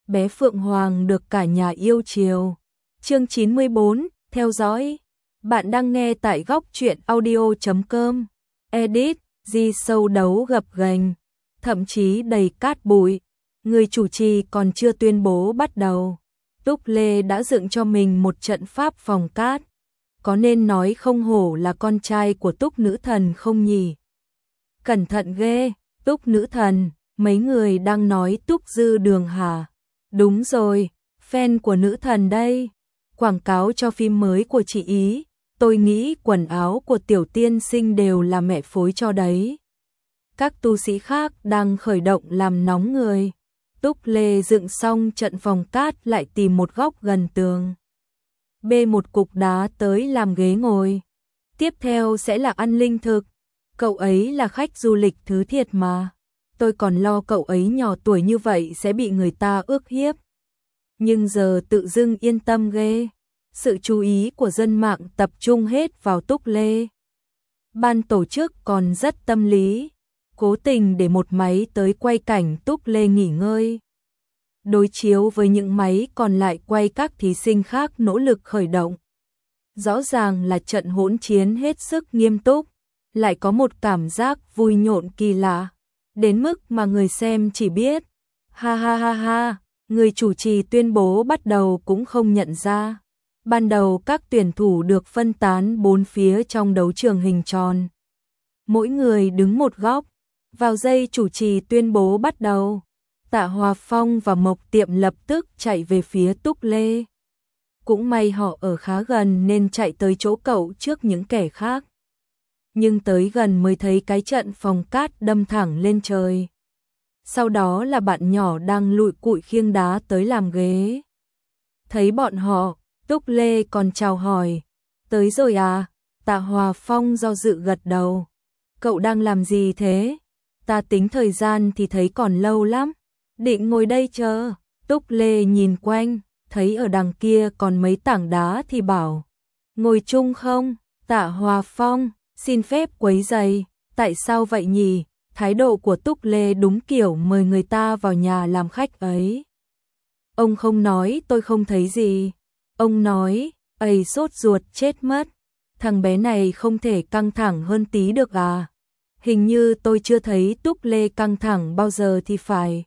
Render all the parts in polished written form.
bé Phượng Hoàng được cả nhà yêu chiều. Chương 94, theo dõi. Bạn đang nghe tại góc truyện audio.com. Edit, Di sâu đấu gập ghềnh, thậm chí đầy cát bụi. Người chủ trì còn chưa tuyên bố bắt đầu. Túc Lê đã dựng cho mình một trận pháp phòng cát. Có nên nói không hổ là con trai của Túc nữ thần không nhỉ? Cẩn thận ghê, Túc nữ thần, mấy người đang nói Túc Dư Đường hả? Đúng rồi, fan của nữ thần đây. Quảng cáo cho phim mới của chị ý, tôi nghĩ quần áo của tiểu tiên sinh đều là mẹ phối cho đấy. Các tu sĩ khác đang khởi động làm nóng người. Túc Lê dựng xong trận phòng cát lại tìm một góc gần tường. Bê một cục đá tới làm ghế ngồi. Tiếp theo sẽ là ăn linh thực. Cậu ấy là khách du lịch thứ thiệt mà. Tôi còn lo cậu ấy nhỏ tuổi như vậy sẽ bị người ta ước hiếp. Nhưng giờ tự dưng yên tâm ghê. Sự chú ý của dân mạng tập trung hết vào Túc Lê. Ban tổ chức còn rất tâm lý, cố tình để một máy tới quay cảnh Túc Lê nghỉ ngơi. Đối chiếu với những máy còn lại quay các thí sinh khác nỗ lực khởi động. Rõ ràng là trận hỗn chiến hết sức nghiêm túc, lại có một cảm giác vui nhộn kỳ lạ, đến mức mà người xem chỉ biết ha ha ha ha, người chủ trì tuyên bố bắt đầu cũng không nhận ra. Ban đầu các tuyển thủ được phân tán bốn phía trong đấu trường hình tròn. Mỗi người đứng một góc. Vào giây chủ trì tuyên bố bắt đầu, Tạ Hòa Phong và Mộc Tiệm lập tức chạy về phía Túc Lê. Cũng may họ ở khá gần nên chạy tới chỗ cậu trước những kẻ khác. Nhưng tới gần mới thấy cái trận phòng cát đâm thẳng lên trời. Sau đó là bạn nhỏ đang lụi cụi khiêng đá tới làm ghế. Thấy bọn họ, Túc Lê còn chào hỏi. Tới rồi à? Tạ Hòa Phong do dự gật đầu. Cậu đang làm gì thế? Ta tính thời gian thì thấy còn lâu lắm. Định ngồi đây chờ. Túc Lê nhìn quanh, thấy ở đằng kia còn mấy tảng đá thì bảo. Ngồi chung không? Tạ Hòa Phong, xin phép quấy rầy. Tại sao vậy nhỉ? Thái độ của Túc Lê đúng kiểu mời người ta vào nhà làm khách ấy. Ông không nói tôi không thấy gì. Ông nói, ầy sốt ruột chết mất. Thằng bé này không thể căng thẳng hơn tí được à? Hình như tôi chưa thấy Túc Lê căng thẳng bao giờ thì phải.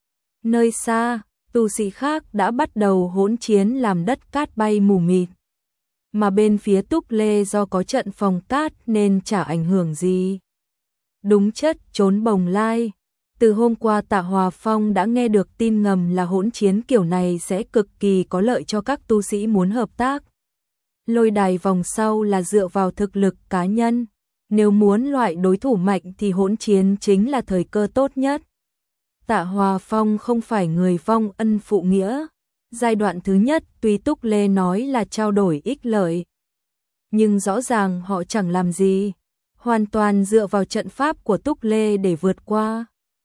Nơi xa, tu sĩ khác đã bắt đầu hỗn chiến làm đất cát bay mù mịt. Mà bên phía Túc Lê do có trận phòng cát nên chả ảnh hưởng gì. Đúng chất trốn bồng lai. Từ hôm qua Tạ Hòa Phong đã nghe được tin ngầm là hỗn chiến kiểu này sẽ cực kỳ có lợi cho các tu sĩ muốn hợp tác. Lôi đài vòng sau là dựa vào thực lực cá nhân. Nếu muốn loại đối thủ mạnh thì hỗn chiến chính là thời cơ tốt nhất. Tạ Hòa Phong không phải người vong ân phụ nghĩa. Giai đoạn thứ nhất tuy Túc Lê nói là trao đổi ích lợi. Nhưng rõ ràng họ chẳng làm gì. Hoàn toàn dựa vào trận pháp của Túc Lê để vượt qua.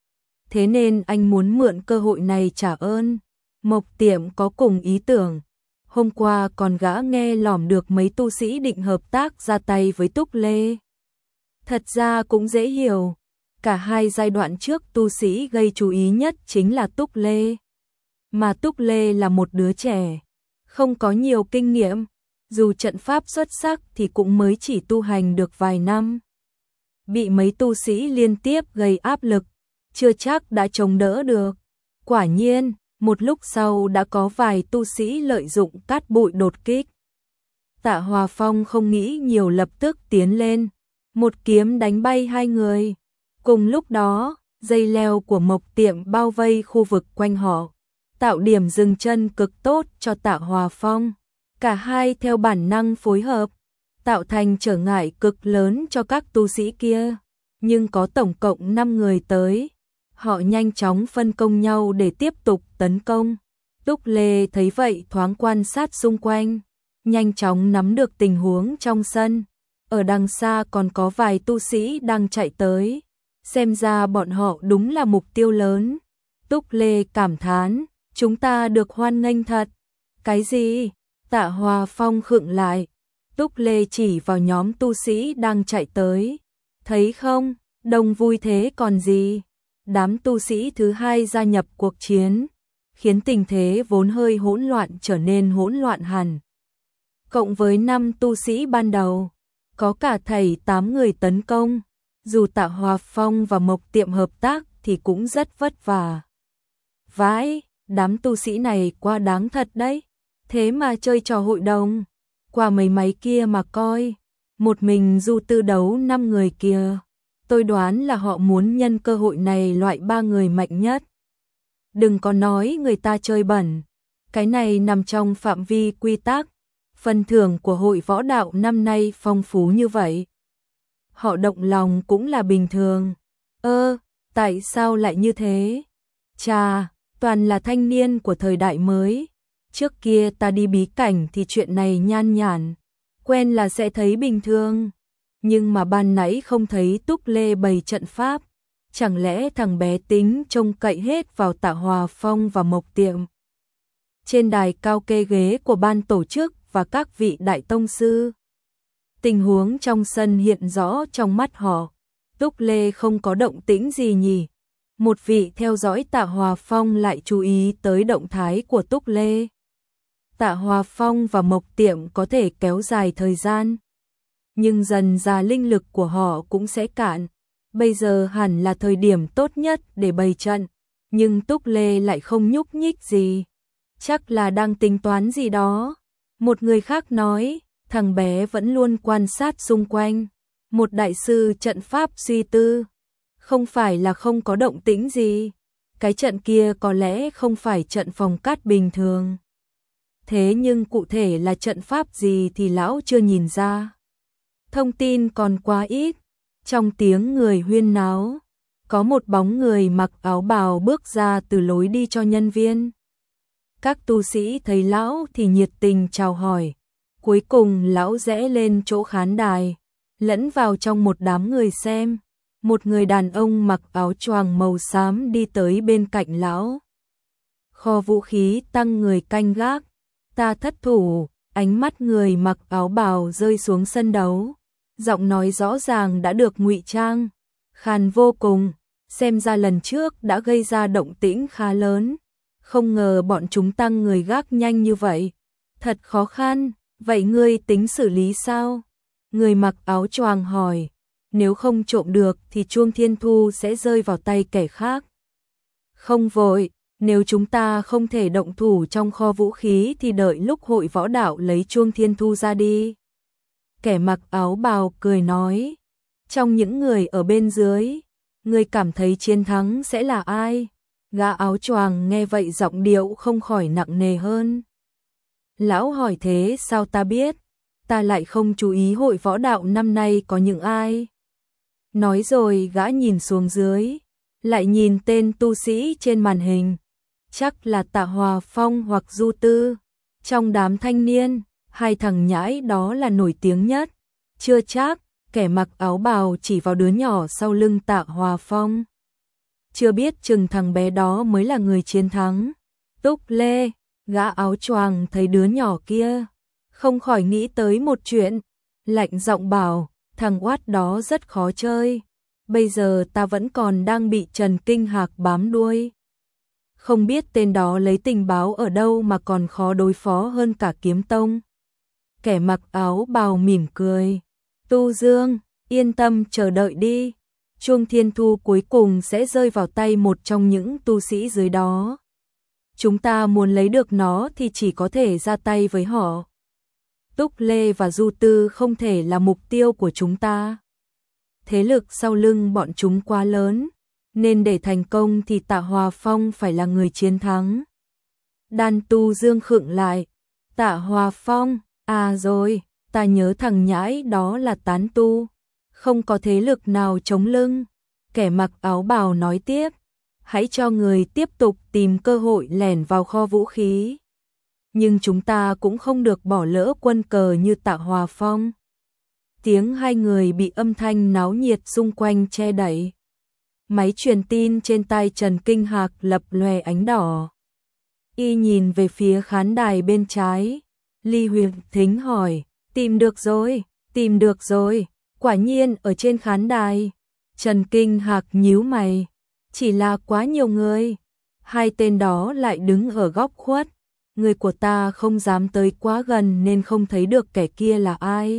Thế nên anh muốn mượn cơ hội này trả ơn. Mộc Tiệm có cùng ý tưởng. Hôm qua còn gã nghe lỏm được mấy tu sĩ định hợp tác ra tay với Túc Lê. Thật ra cũng dễ hiểu. Cả hai giai đoạn trước tu sĩ gây chú ý nhất chính là Túc Lê. Mà Túc Lê là một đứa trẻ, không có nhiều kinh nghiệm. Dù trận pháp xuất sắc thì cũng mới chỉ tu hành được vài năm. Bị mấy tu sĩ liên tiếp gây áp lực, chưa chắc đã chống đỡ được. Quả nhiên, một lúc sau đã có vài tu sĩ lợi dụng cát bụi đột kích. Tạ Hòa Phong không nghĩ nhiều lập tức tiến lên. Một kiếm đánh bay hai người. Cùng lúc đó, dây leo của Mộc Tiệm bao vây khu vực quanh họ, tạo điểm dừng chân cực tốt cho Tạ Hòa Phong. Cả hai theo bản năng phối hợp, tạo thành trở ngại cực lớn cho các tu sĩ kia. Nhưng có tổng cộng 5 người tới. Họ nhanh chóng phân công nhau để tiếp tục tấn công. Túc Lê thấy vậy thoáng quan sát xung quanh, nhanh chóng nắm được tình huống trong sân. Ở đằng xa còn có vài tu sĩ đang chạy tới. Xem ra bọn họ đúng là mục tiêu lớn. Túc Lê cảm thán, chúng ta được hoan nghênh thật. Cái gì? Tạ Hòa Phong khựng lại. Túc Lê chỉ vào nhóm tu sĩ đang chạy tới. Thấy không, đông vui thế còn gì. Đám tu sĩ thứ hai gia nhập cuộc chiến. khiến tình thế vốn hơi hỗn loạn trở nên hỗn loạn hẳn. Cộng với 5 tu sĩ ban đầu, có cả thầy 8 người tấn công, dù Tạ Hòa Phong và Mộc Tiệm hợp tác thì cũng rất vất vả. Vãi, đám tu sĩ này quá đáng thật đấy, thế mà chơi trò hội đồng, qua mấy máy kia mà coi, một mình Du Tư đấu 5 người kia, tôi đoán là họ muốn nhân cơ hội này loại 3 người mạnh nhất. Đừng có nói người ta chơi bẩn, cái này nằm trong phạm vi quy tắc, phần thưởng của hội võ đạo năm nay phong phú như vậy. Họ động lòng cũng là bình thường. Tại sao lại như thế? Chà, toàn là thanh niên của thời đại mới. Trước kia ta đi bí cảnh thì chuyện này nhan nhản, quen là sẽ thấy bình thường. Nhưng mà ban nãy không thấy Túc Lê bày trận pháp, chẳng lẽ thằng bé tính trông cậy hết vào Tạ Hòa Phong và Mộc Tiệm. Trên đài cao kê ghế của ban tổ chức và các vị đại tông sư, tình huống trong sân hiện rõ trong mắt họ. Túc Lê không có động tĩnh gì nhỉ? Một vị theo dõi Tạ Hòa Phong lại chú ý tới động thái của Túc Lê. Tạ Hòa Phong và Mộc Tiệm có thể kéo dài thời gian, nhưng dần ra linh lực của họ cũng sẽ cạn. Bây giờ hẳn là thời điểm tốt nhất để bày trận, nhưng Túc Lê lại không nhúc nhích gì. Chắc là đang tính toán gì đó. Một người khác nói, thằng bé vẫn luôn quan sát xung quanh. Một đại sư trận pháp suy tư, không phải là không có động tĩnh gì. Cái trận kia có lẽ không phải trận phòng cát bình thường. Thế nhưng cụ thể là trận pháp gì thì lão chưa nhìn ra. Thông tin còn quá ít. Trong tiếng người huyên náo, có một bóng người mặc áo bào bước ra từ lối đi cho nhân viên. Các tu sĩ thấy lão thì nhiệt tình chào hỏi. Cuối cùng lão rẽ lên chỗ khán đài, lẫn vào trong một đám người xem. Một người đàn ông mặc áo choàng màu xám đi tới bên cạnh lão. Kho vũ khí tăng người canh gác. Ta thất thủ, ánh mắt người mặc áo bào rơi xuống sân đấu. Giọng nói rõ ràng đã được ngụy trang, khàn vô cùng, xem ra lần trước đã gây ra động tĩnh khá lớn. Không ngờ bọn chúng tăng người gác nhanh như vậy. Thật khó khăn, vậy ngươi tính xử lý sao? Người mặc áo choàng hỏi, nếu không trộm được thì chuông thiên thu sẽ rơi vào tay kẻ khác. Không vội, nếu chúng ta không thể động thủ trong kho vũ khí thì đợi lúc hội võ đạo lấy chuông thiên thu ra đi. Kẻ mặc áo bào cười nói, trong những người ở bên dưới, người cảm thấy chiến thắng sẽ là ai? Gã áo choàng nghe vậy giọng điệu không khỏi nặng nề hơn. Lão hỏi thế sao ta biết? Ta lại không chú ý hội võ đạo năm nay có những ai. Nói rồi gã nhìn xuống dưới, lại nhìn tên tu sĩ trên màn hình. Chắc là Tạ Hòa Phong hoặc Du Tư. Trong đám thanh niên, hai thằng nhãi đó là nổi tiếng nhất. Chưa chắc, kẻ mặc áo bào chỉ vào đứa nhỏ sau lưng Tạ Hòa Phong. Chưa biết chừng thằng bé đó mới là người chiến thắng. Túc Lê, gã áo choàng thấy đứa nhỏ kia, không khỏi nghĩ tới một chuyện, lạnh giọng bảo, thằng oát đó rất khó chơi. Bây giờ ta vẫn còn đang bị Trần Kinh Hạc bám đuôi. Không biết tên đó lấy tình báo ở đâu mà còn khó đối phó hơn cả Kiếm Tông. Kẻ mặc áo bào mỉm cười. Tu Dương, yên tâm chờ đợi đi. Chuông thiên thu cuối cùng sẽ rơi vào tay một trong những tu sĩ dưới đó. Chúng ta muốn lấy được nó thì chỉ có thể ra tay với họ. Túc Lê và Du Tư không thể là mục tiêu của chúng ta. Thế lực sau lưng bọn chúng quá lớn, nên để thành công thì Tạ Hòa Phong phải là người chiến thắng. Đan Tu Dương khựng lại. Tạ Hòa Phong, à rồi, ta nhớ thằng nhãi đó là tán tu, không có thế lực nào chống lưng. Kẻ mặc áo bào nói tiếp, hãy cho người tiếp tục tìm cơ hội lẻn vào kho vũ khí. Nhưng chúng ta cũng không được bỏ lỡ quân cờ như Tạ Hòa Phong. Tiếng hai người bị âm thanh náo nhiệt xung quanh che đậy. Máy truyền tin trên tay Trần Kinh Hạc lập lòe ánh đỏ. Y nhìn về phía khán đài bên trái. Ly Huyền Thính hỏi, tìm được rồi, quả nhiên ở trên khán đài. Trần Kinh Hạc nhíu mày, chỉ là quá nhiều người. hai tên đó lại đứng ở góc khuất. Người của ta không dám tới quá gần nên không thấy được kẻ kia là ai.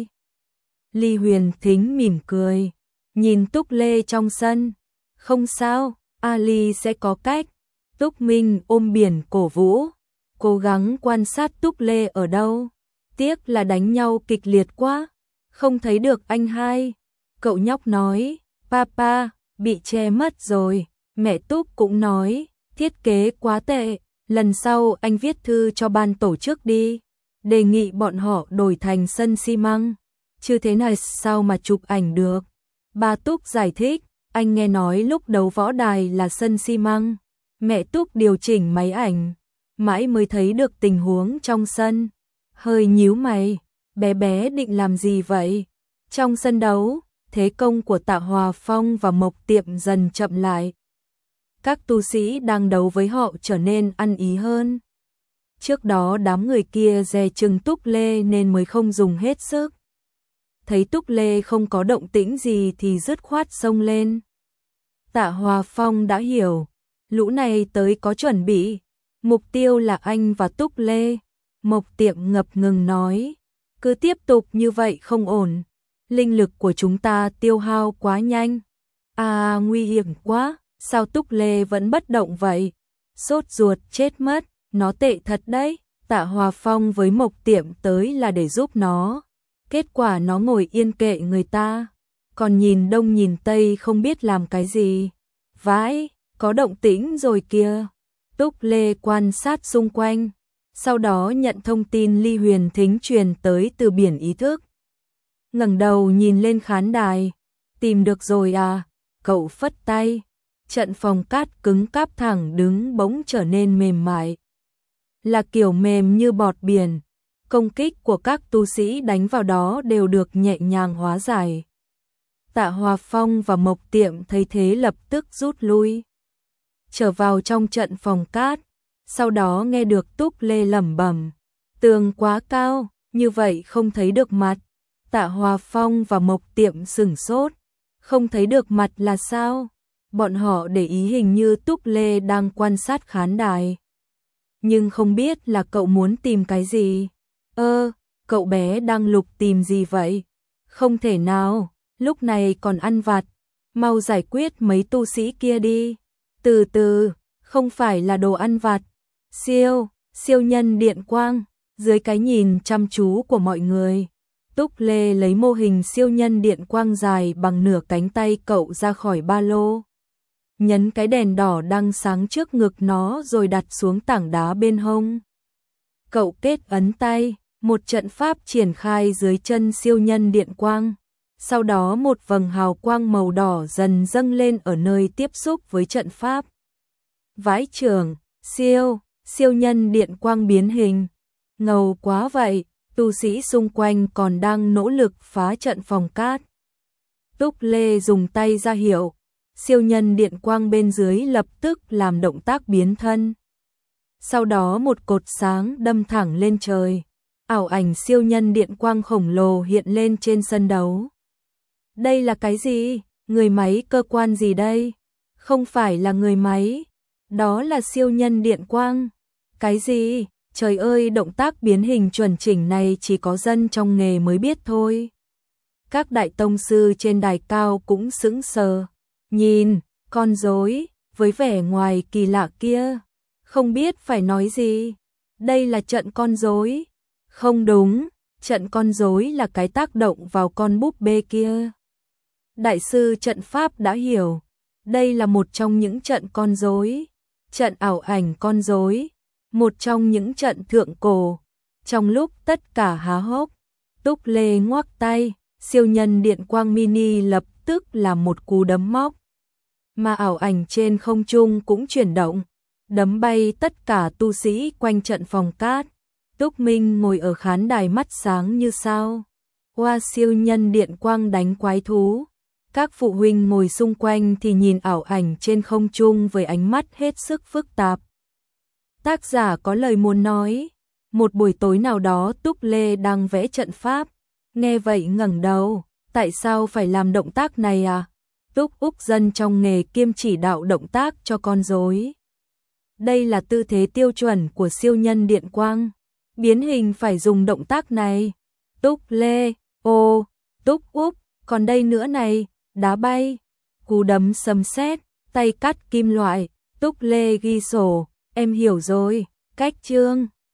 Ly Huyền Thính mỉm cười, nhìn Túc Lê trong sân. Không sao, Ali sẽ có cách. Túc Minh ôm biển cổ vũ, cố gắng quan sát Túc Lê ở đâu. Tiếc là đánh nhau kịch liệt quá, không thấy được anh hai. Cậu nhóc nói, Papa, bị che mất rồi. Mẹ Túc cũng nói, thiết kế quá tệ. Lần sau anh viết thư cho ban tổ chức đi, đề nghị bọn họ đổi thành sân xi măng. Chứ thế này sao mà chụp ảnh được. Ba Túc giải thích, anh nghe nói lúc đấu võ đài là sân xi măng. Mẹ Túc điều chỉnh máy ảnh, mãi mới thấy được tình huống trong sân. Hơi nhíu mày, bé bé định làm gì vậy? Trong sân đấu, thế công của Tạ Hòa Phong và Mộc Tiệm dần chậm lại. Các tu sĩ đang đấu với họ trở nên ăn ý hơn. Trước đó đám người kia dè chừng Túc Lê nên mới không dùng hết sức. Thấy Túc Lê không có động tĩnh gì thì dứt khoát xông lên. Tạ Hòa Phong đã hiểu, lũ này tới có chuẩn bị, mục tiêu là anh và Túc Lê. Mộc Tiệm ngập ngừng nói, cứ tiếp tục như vậy không ổn, linh lực của chúng ta tiêu hao quá nhanh. Nguy hiểm quá, sao Túc Lê vẫn bất động vậy? Sốt ruột chết mất, nó tệ thật đấy. Tạ Hòa Phong với Mộc Tiệm tới là để giúp nó. Kết quả nó ngồi yên kệ người ta, còn nhìn đông nhìn tây không biết làm cái gì. Vãi, có động tĩnh rồi kìa. Túc Lê quan sát xung quanh, sau đó nhận thông tin Ly Huyền Thính truyền tới từ biển ý thức. Ngẩng đầu nhìn lên khán đài, tìm được rồi à? Cậu phất tay, trận phòng cát cứng cáp thẳng đứng bỗng trở nên mềm mại. Là kiểu mềm như bọt biển. Công kích của các tu sĩ đánh vào đó đều được nhẹ nhàng hóa giải. Tạ Hòa Phong và Mộc Tiệm thấy thế lập tức rút lui, trở vào trong trận phòng cát. Sau đó nghe được Túc Lê lẩm bẩm, tường quá cao, như vậy không thấy được mặt. Tạ Hòa Phong và Mộc Tiệm sửng sốt, không thấy được mặt là sao? Bọn họ để ý hình như Túc Lê đang quan sát khán đài, nhưng không biết là cậu muốn tìm cái gì. Cậu bé đang lục tìm gì vậy? Không thể nào, lúc này còn ăn vặt, mau giải quyết mấy tu sĩ kia đi. Từ từ, không phải là đồ ăn vặt. Siêu nhân điện quang, dưới cái nhìn chăm chú của mọi người. Túc Lê lấy mô hình siêu nhân điện quang dài bằng nửa cánh tay cậu ra khỏi ba lô. Nhấn cái đèn đỏ đang sáng trước ngực nó rồi đặt xuống tảng đá bên hông. Cậu kết ấn tay, một trận pháp triển khai dưới chân siêu nhân điện quang. Sau đó một vầng hào quang màu đỏ dần dâng lên ở nơi tiếp xúc với trận pháp. Vãi chưởng, siêu nhân điện quang biến hình. Ngầu quá vậy, tu sĩ xung quanh còn đang nỗ lực phá trận phòng cát. Túc Lê dùng tay ra hiệu, siêu nhân điện quang bên dưới lập tức làm động tác biến thân. Sau đó một cột sáng đâm thẳng lên trời. Ảo ảnh siêu nhân điện quang khổng lồ hiện lên trên sân đấu. Đây là cái gì? Người máy cơ quan gì đây? Không phải là người máy, đó là siêu nhân điện quang. Cái gì? Trời ơi, động tác biến hình chuẩn chỉnh này chỉ có dân trong nghề mới biết thôi. Các đại tông sư trên đài cao cũng sững sờ, nhìn con rối với vẻ ngoài kỳ lạ kia, không biết phải nói gì. Đây là trận con rối. Không đúng, trận con rối là cái tác động vào con búp bê kia. Đại sư trận pháp đã hiểu, đây là một trong những trận con rối, trận ảo ảnh con rối, một trong những trận thượng cổ. Trong lúc tất cả há hốc, Túc Lê ngoắc tay, siêu nhân điện quang mini lập tức làm một cú đấm móc. Mà ảo ảnh trên không trung cũng chuyển động, đấm bay tất cả tu sĩ quanh trận phòng cát. Túc Minh ngồi ở khán đài mắt sáng như sao. Siêu nhân điện quang đánh quái thú. Các phụ huynh ngồi xung quanh thì nhìn ảo ảnh trên không trung với ánh mắt hết sức phức tạp. Tác giả có lời muốn nói. Một buổi tối nào đó Túc Lê đang vẽ trận pháp. Nghe vậy ngẩng đầu. Tại sao phải làm động tác này à? Túc Úc dân trong nghề kiêm chỉ đạo động tác cho con rối. Đây là tư thế tiêu chuẩn của siêu nhân điện quang. Biến hình phải dùng động tác này. Túc lê, ô, túc úp, còn đây nữa này, đá bay, cú đấm sấm sét, tay cắt kim loại, túc lê ghi sổ, em hiểu rồi, cách chương.